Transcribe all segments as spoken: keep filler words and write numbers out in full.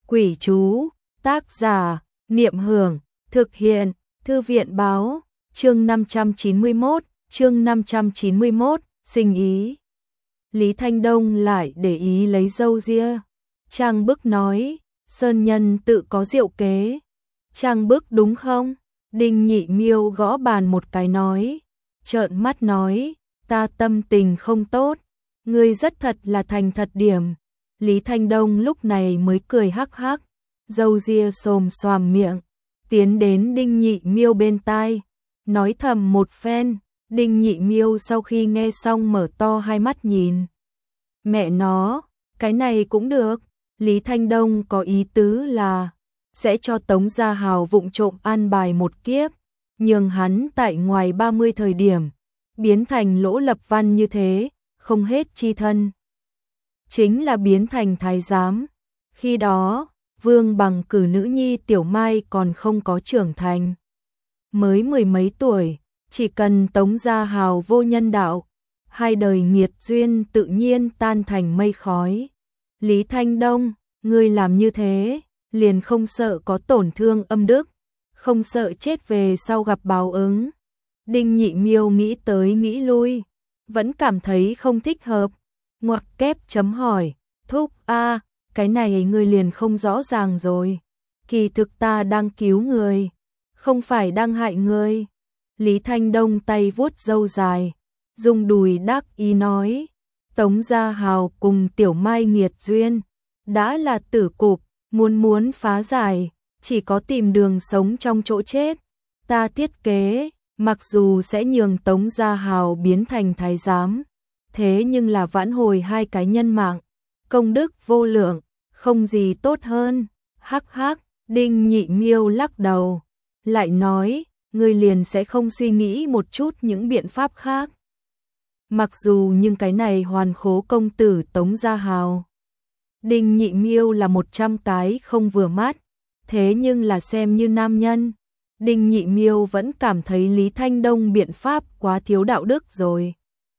Quỷ chú, tác giả, Niệm Hưởng, thực hiện, Thư viện báo, chương năm trăm chín mươi mốt, chương năm trăm chín mươi mốt, sinh ý. Lý Thanh Đông lại để ý lấy râu ria. Trang Bức nói, Sơn Nhân tự có diệu kế. Trang Bức đúng không? Đinh Nhị Miêu gõ bàn một cái nói, trợn mắt nói, ta tâm tình không tốt, ngươi rất thật là thành thật điểm. Lý Thanh Đông lúc này mới cười hắc hắc, râu ria xồm xoàm miệng, tiến đến Đinh Nhị Miêu bên tai, nói thầm một phen. Đinh Nhị Miêu sau khi nghe xong mở to hai mắt nhìn. Mẹ nó, cái này cũng được. Lý Thanh Đông có ý tứ là sẽ cho Tống Gia Hào vụng trộm an bài một kiếp, nhường hắn tại ngoài ba mươi thời điểm biến thành Lỗ Lập Văn như thế, không hết chi thân. Chính là biến thành thái giám. Khi đó, Vương Bằng cử nữ nhi Tiểu Mai còn không có trưởng thành. Mới mười mấy tuổi, chỉ cần Tống Gia Hào vô nhân đạo, hai đời nghiệt duyên tự nhiên tan thành mây khói. Lý Thanh Đông, ngươi làm như thế, liền không sợ có tổn thương âm đức, không sợ chết về sau gặp báo ứng. Đinh Nhị Miêu nghĩ tới nghĩ lui, vẫn cảm thấy không thích hợp. Ngoặc kép chấm hỏi, thúc a, cái này ngươi liền không rõ ràng rồi. Kỳ thực ta đang cứu người, không phải đang hại người. Lý Thanh Đông tay vuốt râu dài, dùng đùi đắc ý nói, Tống Gia Hào cùng Tiểu Mai nghiệt duyên, đã là tử cục, muốn muốn phá giải, chỉ có tìm đường sống trong chỗ chết. Ta thiết kế, mặc dù sẽ nhường Tống Gia Hào biến thành thái giám, thế nhưng là vãn hồi hai cái nhân mạng, công đức vô lượng, không gì tốt hơn. Hắc hắc, Đinh Nhị Miêu lắc đầu, lại nói, ngươi liền sẽ không suy nghĩ một chút những biện pháp khác. Mặc dù nhưng cái này hoàn khố công tử Tống Gia Hào. Đinh Nhị Miêu là một trăm cái không vừa mắt, thế nhưng là xem như nam nhân. Đinh Nhị Miêu vẫn cảm thấy Lý Thanh Đông biện pháp quá thiếu đạo đức rồi.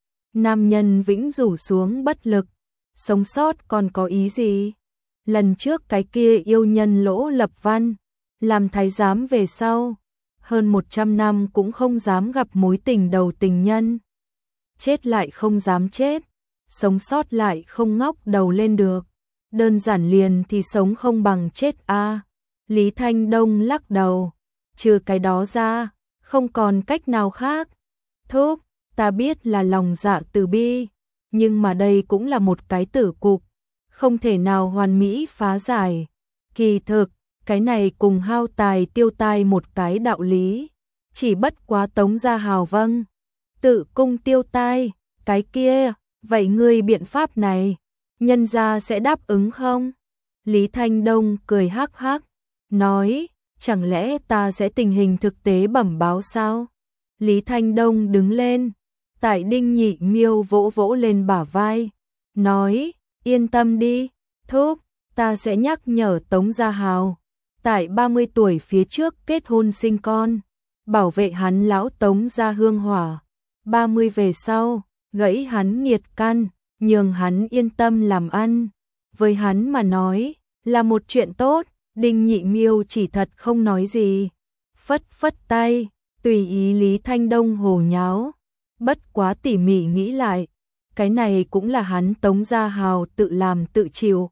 Nam nhân vĩnh rủ xuống bất lực, sống sót còn có ý gì? Lần trước cái kia yêu nhân Lỗ Lập Văn, làm thái giám về sau, hơn một trăm năm cũng không dám gặp mối tình đầu tình nhân. Chết lại không dám chết, sống sót lại không ngóc đầu lên được. Đơn giản liền thì sống không bằng chết a. À. Lý Thanh Đông lắc đầu, trừ cái đó ra, không còn cách nào khác. Thúc, ta biết là lòng dạ từ bi, nhưng mà đây cũng là một cái tử cục, không thể nào hoàn mỹ phá giải. Kỳ thực, cái này cùng hao tài tiêu tai một cái đạo lý, chỉ bất quá Tống Gia Hào vâng, tự cung tiêu tai, cái kia, vậy ngươi biện pháp này, nhân gia sẽ đáp ứng không? Lý Thanh Đông cười hắc hắc, nói, chẳng lẽ ta sẽ tình hình thực tế bẩm báo sao? Lý Thanh Đông đứng lên, tại Đinh Nhị Miêu vỗ vỗ lên bả vai, nói, yên tâm đi, thúc, ta sẽ nhắc nhở Tống Gia Hào, tại ba mươi tuổi phía trước kết hôn sinh con, bảo vệ hắn lão Tống Gia hương hỏa, ba mươi về sau, gãy hắn nghiệt căn, nhường hắn yên tâm làm ăn. Với hắn mà nói, là một chuyện tốt. Đinh Nhị Miêu chỉ thật không nói gì, phất phất tay, tùy ý Lý Thanh Đông hồ nháo. Bất quá tỉ mỉ nghĩ lại, cái này cũng là hắn Tống Gia Hào tự làm tự chịu.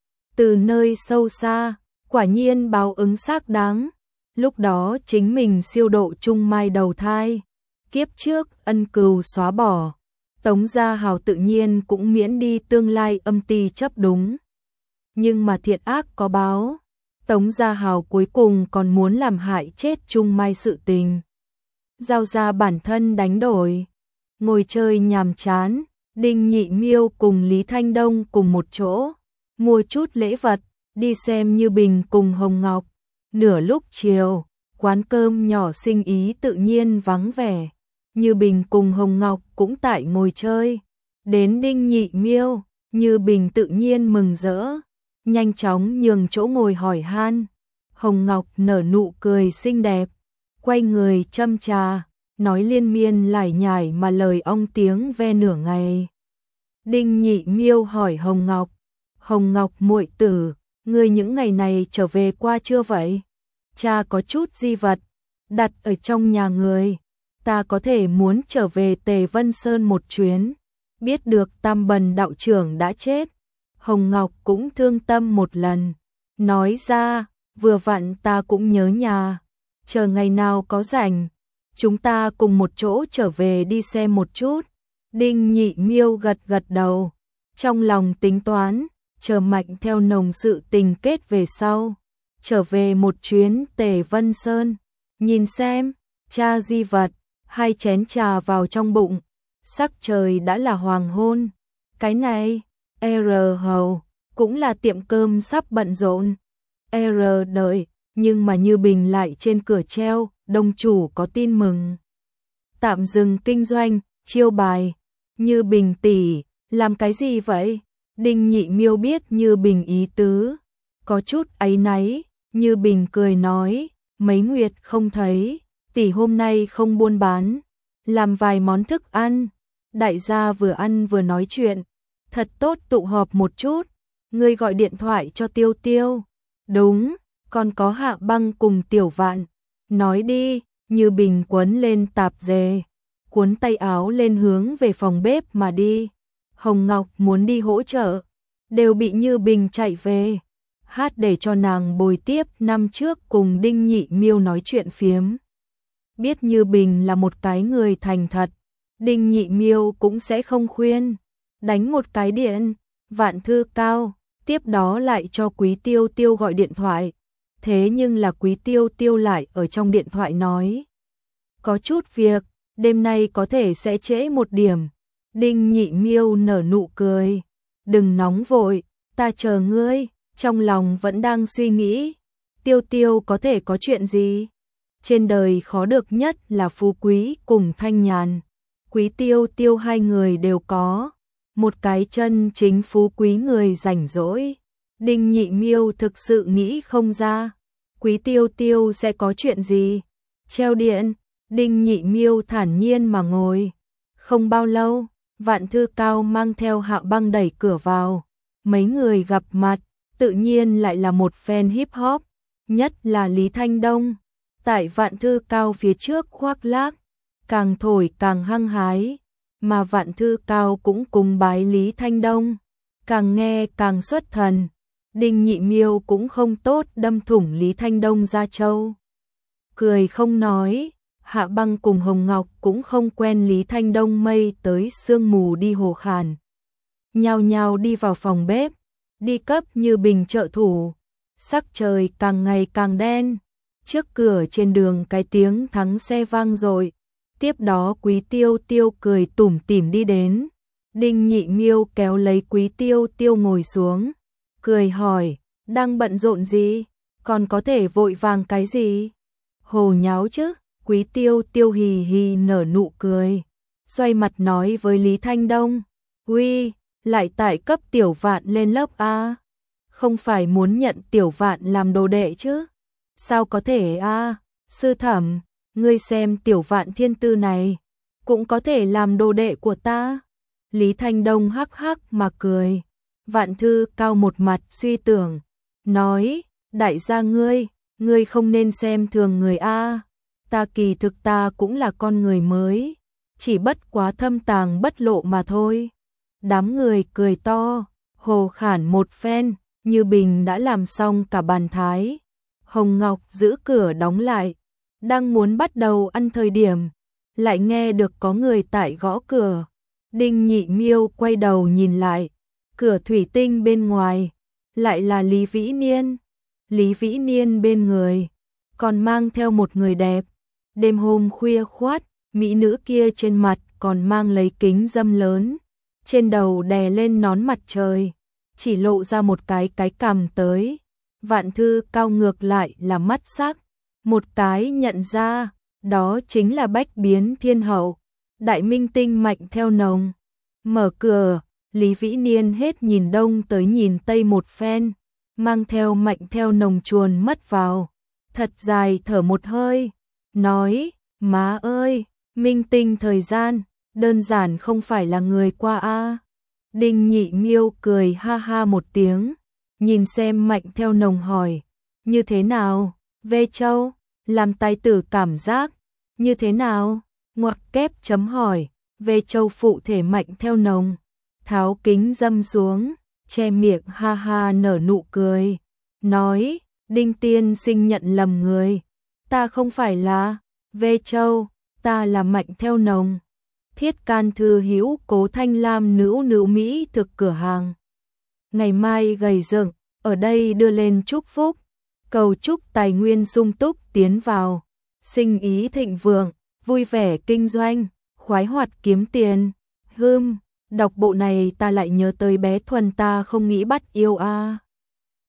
Từ nơi sâu xa, quả nhiên báo ứng xác đáng. Lúc đó chính mình siêu độ Trung Mai đầu thai, kiếp trước ân cừu xóa bỏ, Tống Gia Hào tự nhiên cũng miễn đi tương lai âm ty chấp đúng. Nhưng mà thiện ác có báo, Tống Gia Hào cuối cùng còn muốn làm hại chết Trung Mai sự tình. Giao ra bản thân đánh đổi, ngồi chơi nhàm chán, Đinh Nhị Miêu cùng Lý Thanh Đông cùng một chỗ, mua chút lễ vật, đi xem Như Bình cùng Hồng Ngọc. Nửa lúc chiều, quán cơm nhỏ sinh ý tự nhiên vắng vẻ, Như Bình cùng Hồng Ngọc cũng tại ngồi chơi. Đến Đinh Nhị Miêu, Như Bình tự nhiên mừng rỡ, nhanh chóng nhường chỗ ngồi hỏi han. Hồng Ngọc nở nụ cười xinh đẹp, quay người châm trà, nói liên miên lải nhải mà lời ong tiếng ve nửa ngày. Đinh Nhị Miêu hỏi Hồng Ngọc, Hồng Ngọc muội tử, ngươi những ngày này trở về qua chưa vậy? Cha có chút di vật, đặt ở trong nhà người, ta có thể muốn trở về Tề Vân Sơn một chuyến, biết được Tam Bần đạo trưởng đã chết. Hồng Ngọc cũng thương tâm một lần, nói ra, vừa vặn ta cũng nhớ nhà, chờ ngày nào có rảnh, chúng ta cùng một chỗ trở về đi xem một chút. Đinh Nhị Miêu gật gật đầu, trong lòng tính toán, chờ Mạnh theo nồng sự tình kết về sau, trở về một chuyến Tề Vân Sơn, nhìn xem, cha di vật, hai chén trà vào trong bụng, sắc trời đã là hoàng hôn. Cái này, R hầu, cũng là tiệm cơm sắp bận rộn. R đợi, nhưng mà Như Bình lại trên cửa treo, đông chủ có tin mừng. Tạm dừng kinh doanh, chiêu bài. Như Bình tỷ, làm cái gì vậy? Đinh Nhị Miêu biết Như Bình ý tứ, có chút áy náy. Như Bình cười nói, mấy nguyệt không thấy, tỷ hôm nay không buôn bán, làm vài món thức ăn, đại gia vừa ăn vừa nói chuyện, thật tốt tụ họp một chút, ngươi gọi điện thoại cho Tiêu Tiêu. Đúng, còn có Hạ Băng cùng Tiểu Vạn, nói đi. Như Bình quấn lên tạp dề, cuốn tay áo lên hướng về phòng bếp mà đi. Hồng Ngọc muốn đi hỗ trợ, đều bị Như Bình chạy về, hát để cho nàng bồi tiếp năm trước cùng Đinh Nhị Miêu nói chuyện phiếm. Biết Như Bình là một cái người thành thật, Đinh Nhị Miêu cũng sẽ không khuyên, đánh một cái điện, Vạn Thư Cao, tiếp đó lại cho Quý Tiêu Tiêu gọi điện thoại. Thế nhưng là Quý Tiêu Tiêu lại ở trong điện thoại nói, có chút việc, đêm nay có thể sẽ trễ một điểm. Đinh Nhị Miêu nở nụ cười, đừng nóng vội, ta chờ ngươi. Trong lòng vẫn đang suy nghĩ, Tiêu Tiêu có thể có chuyện gì? Trên đời khó được nhất là phú quý cùng thanh nhàn. Quý Tiêu Tiêu hai người đều có, một cái chân chính phú quý người rảnh rỗi. Đinh Nhị Miêu thực sự nghĩ không ra, Quý Tiêu Tiêu sẽ có chuyện gì? Treo điện, Đinh Nhị Miêu thản nhiên mà ngồi. Không bao lâu, Vạn Thư Cao mang theo Hạ Băng đẩy cửa vào. Mấy người gặp mặt, tự nhiên lại là một fan hip hop, nhất là Lý Thanh Đông. Tại Vạn Thư Cao phía trước khoác lác, càng thổi càng hăng hái, mà Vạn Thư Cao cũng cùng bái Lý Thanh Đông, càng nghe càng xuất thần. Đinh Nhị Miêu cũng không tốt đâm thủng Lý Thanh Đông ra châu. Cười không nói, Hạ Băng cùng Hồng Ngọc cũng không quen Lý Thanh Đông mây tới sương mù đi hồ khàn. Nhao nhao đi vào phòng bếp, đi cấp Như Bình trợ thủ. Sắc trời càng ngày càng đen, trước cửa trên đường cái tiếng thắng xe vang dội. Tiếp đó Quý Tiêu Tiêu cười tủm tỉm đi đến. Đinh Nhị Miêu kéo lấy Quý Tiêu Tiêu ngồi xuống, cười hỏi, đang bận rộn gì, còn có thể vội vàng cái gì? Hồ nháo chứ? Quý Tiêu Tiêu hì hì nở nụ cười, xoay mặt nói với Lý Thanh Đông, uy, lại tại cấp Tiểu Vạn lên lớp a? Không phải muốn nhận Tiểu Vạn làm đồ đệ chứ? Sao có thể a? Sư thẩm, ngươi xem Tiểu Vạn thiên tư này, cũng có thể làm đồ đệ của ta. Lý Thanh Đông hắc hắc mà cười. Vạn Thư Cao một mặt suy tưởng, nói, đại gia ngươi, ngươi không nên xem thường người a. Ta kỳ thực ta cũng là con người mới, chỉ bất quá thâm tàng bất lộ mà thôi. Đám người cười to, hồ khản một phen. Như Bình đã làm xong cả bàn thái. Hồng Ngọc giữ cửa đóng lại, đang muốn bắt đầu ăn thời điểm, lại nghe được có người tại gõ cửa. Đinh Nhị Miêu quay đầu nhìn lại, cửa thủy tinh bên ngoài, lại là Lý Vĩ Niên. Lý Vĩ Niên bên người, còn mang theo một người đẹp. Đêm hôm khuya khoắt, mỹ nữ kia trên mặt còn mang lấy kính dâm lớn, trên đầu đè lên nón mặt trời, chỉ lộ ra một cái cái cằm tới. Vạn Thư Cao ngược lại là mắt sắc, một cái nhận ra, đó chính là Bách Biến Thiên Hậu, đại minh tinh Mạnh theo nồng. Mở cửa, Lý Vĩ Niên hết nhìn đông tới nhìn tây một phen, mang theo Mạnh theo nồng chuồn mất vào, thật dài thở một hơi, nói, má ơi, minh tinh thời gian, đơn giản không phải là người qua a. Đinh Nhị Miêu cười ha ha một tiếng, nhìn xem Mạnh Theo Nồng hỏi, như thế nào, Vê Châu, làm tài tử cảm giác, như thế nào, ngoặc kép chấm hỏi, Vê Châu phụ thể Mạnh Theo Nồng, tháo kính dâm xuống, che miệng ha ha nở nụ cười, nói, Đinh tiên sinh nhận lầm người, ta không phải là Vê Châu, ta là Mạnh Theo Nồng. Thiết can thư hữu Cố Thanh Lam nữ nữ Mỹ thực cửa hàng. Ngày mai gầy dựng, ở đây đưa lên chúc phúc, cầu chúc tài nguyên sung túc tiến vào, sinh ý thịnh vượng, vui vẻ kinh doanh, khoái hoạt kiếm tiền. Hưm, đọc bộ này ta lại nhớ tới bé Thuần ta không nghĩ bắt yêu a. À.